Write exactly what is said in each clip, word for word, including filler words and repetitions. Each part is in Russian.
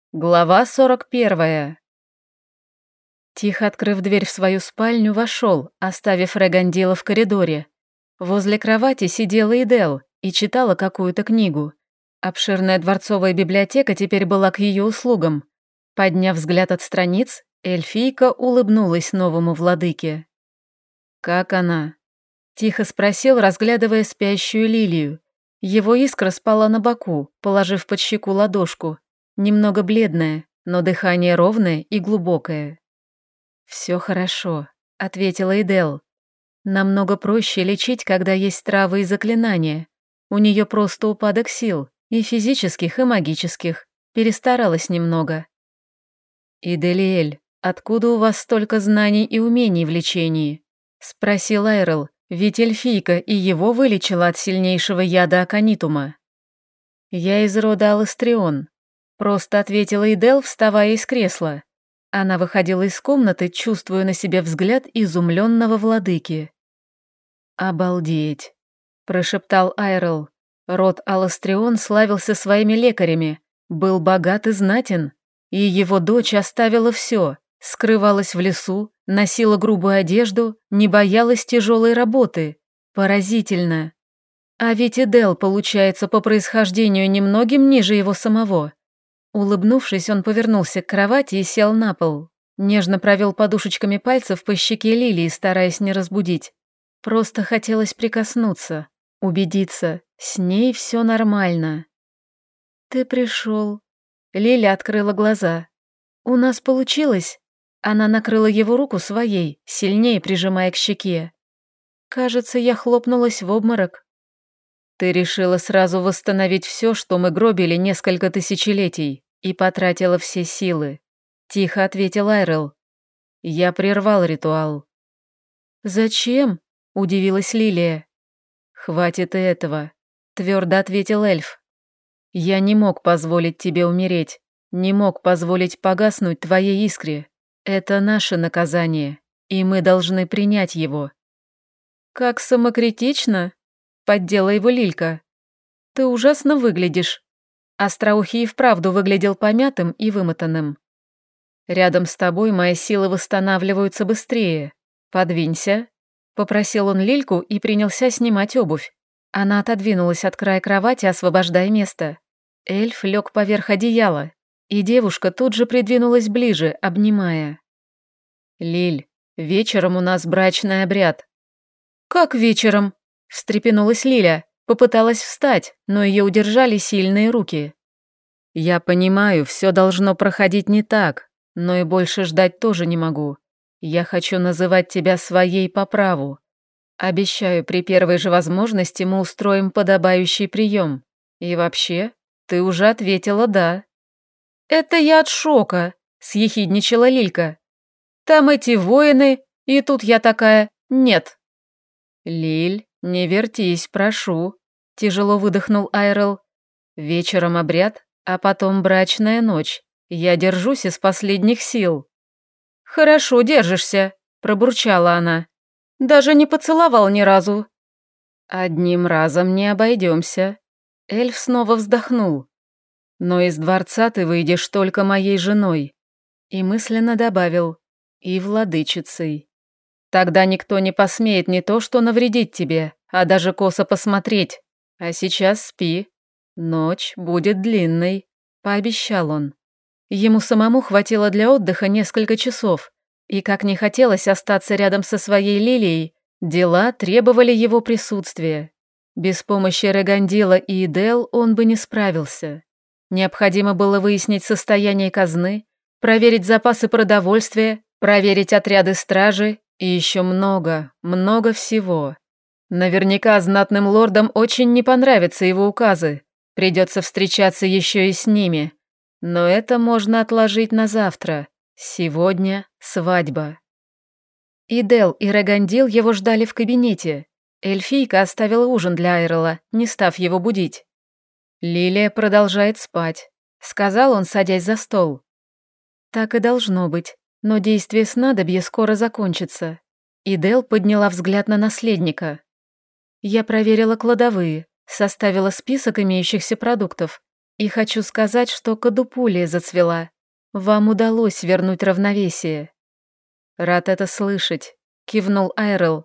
Глава сорок первая. Тихо открыв дверь в свою спальню, вошел, оставив Регандила в коридоре. Возле кровати сидела Идел и читала какую-то книгу. Обширная дворцовая библиотека теперь была к ее услугам. Подняв взгляд от страниц, эльфийка улыбнулась новому владыке. «Как она?» – тихо спросил, разглядывая спящую лилию. Его искра спала на боку, положив под щеку ладошку. Немного бледная, но дыхание ровное и глубокое. «Все хорошо», — ответила Идел. «Намного проще лечить, когда есть травы и заклинания. У нее просто упадок сил, и физических, и магических. Перестаралась немного». «Иделиэль, откуда у вас столько знаний и умений в лечении?» — спросил Айрел, ведь эльфийка и его вылечила от сильнейшего яда аконитума. «Я из рода Аластрион», — просто ответила Идел, вставая из кресла. Она выходила из комнаты, чувствуя на себе взгляд изумленного владыки. «Обалдеть», — прошептал Айрел. Род Аластрион славился своими лекарями, был богат и знатен, и его дочь оставила все, скрывалась в лесу, носила грубую одежду, не боялась тяжелой работы. Поразительно. А ведь Идел, получается, по происхождению немногим ниже его самого. Улыбнувшись, он повернулся к кровати и сел на пол. Нежно провел подушечками пальцев по щеке Лилии, стараясь не разбудить. Просто хотелось прикоснуться, убедиться, с ней все нормально. «Ты пришел». Лиля открыла глаза. «У нас получилось?» Она накрыла его руку своей, сильнее прижимая к щеке. «Кажется, я хлопнулась в обморок». «Ты решила сразу восстановить все, что мы гробили несколько тысячелетий, и потратила все силы», — тихо ответил Айрел. «Я прервал ритуал». «Зачем?» — удивилась Лилия. «Хватит и этого», — твердо ответил эльф. «Я не мог позволить тебе умереть, не мог позволить погаснуть твоей искре. Это наше наказание, и мы должны принять его». «Как самокритично!» — поддела его Лилька. «Ты ужасно выглядишь». Остроухий и вправду выглядел помятым и вымотанным. «Рядом с тобой мои силы восстанавливаются быстрее. Подвинься», — попросил он Лильку и принялся снимать обувь. Она отодвинулась от края кровати, освобождая место. Эльф лег поверх одеяла, и девушка тут же придвинулась ближе, обнимая. «Лиль, вечером у нас брачный обряд». «Как вечером?» — встрепенулась Лиля, попыталась встать, но ее удержали сильные руки. «Я понимаю, все должно проходить не так, но и больше ждать тоже не могу. Я хочу называть тебя своей по праву. Обещаю, при первой же возможности мы устроим подобающий прием. И вообще, ты уже ответила «да». «Это я от шока», — съехидничала Лилька. «Там эти воины, и тут я такая «нет». «Лиль, не вертись, прошу», — тяжело выдохнул Айрел. «Вечером обряд, а потом брачная ночь. Я держусь из последних сил». «Хорошо держишься», — пробурчала она. «Даже не поцеловал ни разу». «Одним разом не обойдемся». Эльф снова вздохнул. «Но из дворца ты выйдешь только моей женой». И мысленно добавил «и владычицей». Тогда никто не посмеет не то что навредить тебе, а даже косо посмотреть. А сейчас спи. Ночь будет длинной», — пообещал он. Ему самому хватило для отдыха несколько часов, и как не хотелось остаться рядом со своей Лилией, дела требовали его присутствия. Без помощи Регандила и Идел он бы не справился. Необходимо было выяснить состояние казны, проверить запасы продовольствия, проверить отряды стражи и еще много, много всего. Наверняка знатным лордам очень не понравятся его указы, придется встречаться еще и с ними. Но это можно отложить на завтра. Сегодня свадьба. Идел и Регандил его ждали в кабинете. Эльфийка оставила ужин для Айрела, не став его будить. «Лилия продолжает спать», — сказал он, садясь за стол. «Так и должно быть, но действие снадобья скоро закончится». Идел подняла взгляд на наследника. «Я проверила кладовые, составила список имеющихся продуктов. И хочу сказать, что кадупулия зацвела. Вам удалось вернуть равновесие». «Рад это слышать», — кивнул Айрел.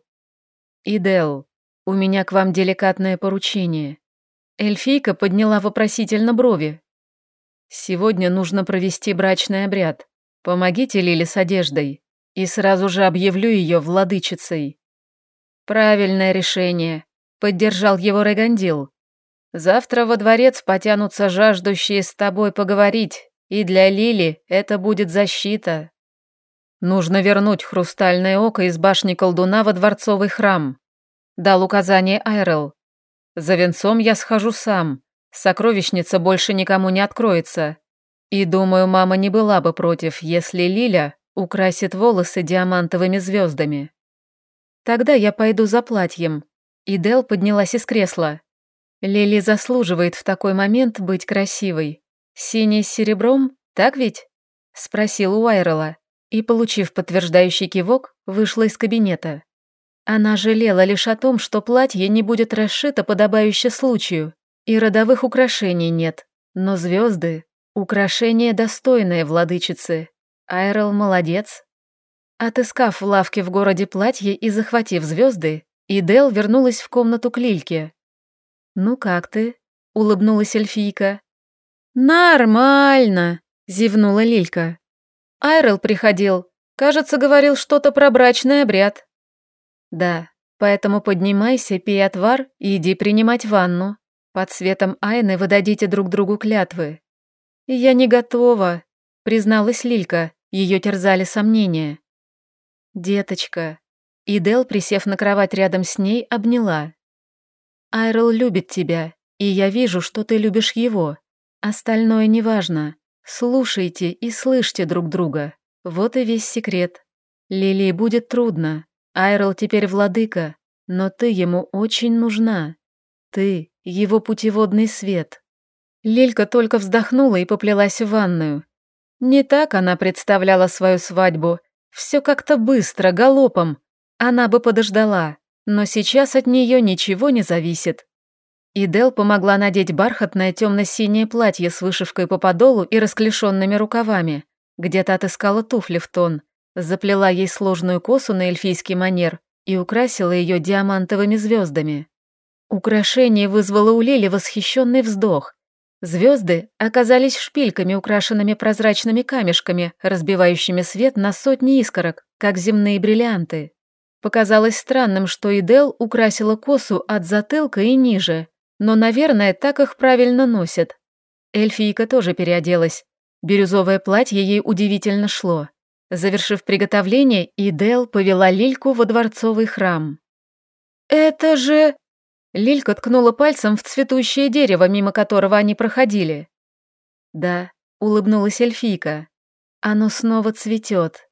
«Идел, у меня к вам деликатное поручение». Эльфийка подняла вопросительно брови. «Сегодня нужно провести брачный обряд. Помогите Лиле с одеждой, и сразу же объявлю ее владычицей». «Правильное решение», — поддержал его Регандил. «Завтра во дворец потянутся жаждущие с тобой поговорить, и для Лили это будет защита». «Нужно вернуть хрустальное око из башни колдуна во дворцовый храм», — дал указание Айрел. «За венцом я схожу сам, сокровищница больше никому не откроется. И думаю, мама не была бы против, если Лиля украсит волосы диамантовыми звездами». «Тогда я пойду за платьем». Идел поднялась из кресла. «Лили заслуживает в такой момент быть красивой. Синий с серебром, так ведь?» — спросил у Айрела, и, получив подтверждающий кивок, вышла из кабинета. Она жалела лишь о том, что платье не будет расшито подобающе случаю, и родовых украшений нет, но звезды — украшения достойные владычицы. Айрел молодец. Отыскав в лавке в городе платье и захватив звезды, Идел вернулась в комнату к Лильке. «Ну как ты?» — улыбнулась эльфийка. «Нормально», — зевнула Лилька. «Айрел приходил. Кажется, говорил что-то про брачный обряд». «Да, поэтому поднимайся, пей отвар и иди принимать ванну. Под светом Айны вы дадите друг другу клятвы». «Я не готова», — призналась Лилька, ее терзали сомнения. «Деточка», — Идел, присев на кровать рядом с ней, обняла. «Айрел любит тебя, и я вижу, что ты любишь его. Остальное неважно. Слушайте и слышьте друг друга. Вот и весь секрет. Лилии будет трудно. Айрел теперь владыка, но ты ему очень нужна. Ты — его путеводный свет». Лилька только вздохнула и поплелась в ванную. Не так она представляла свою свадьбу. Все как-то быстро, галопом. Она бы подождала, но сейчас от нее ничего не зависит. Идел помогла надеть бархатное темно-синее платье с вышивкой по подолу и расклешенными рукавами. Где-то отыскала туфли в тон, заплела ей сложную косу на эльфийский манер и украсила ее диамантовыми звездами. Украшение вызвало у Лили восхищенный вздох. Звезды оказались шпильками, украшенными прозрачными камешками, разбивающими свет на сотни искорок, как земные бриллианты. Показалось странным, что Идел украсила косу от затылка и ниже, но, наверное, так их правильно носят. Эльфийка тоже переоделась. Бирюзовое платье ей удивительно шло. Завершив приготовление, Идел повела Лильку во дворцовый храм. «Это же...» Лилька ткнула пальцем в цветущее дерево, мимо которого они проходили. «Да», — улыбнулась эльфийка. «Оно снова цветет.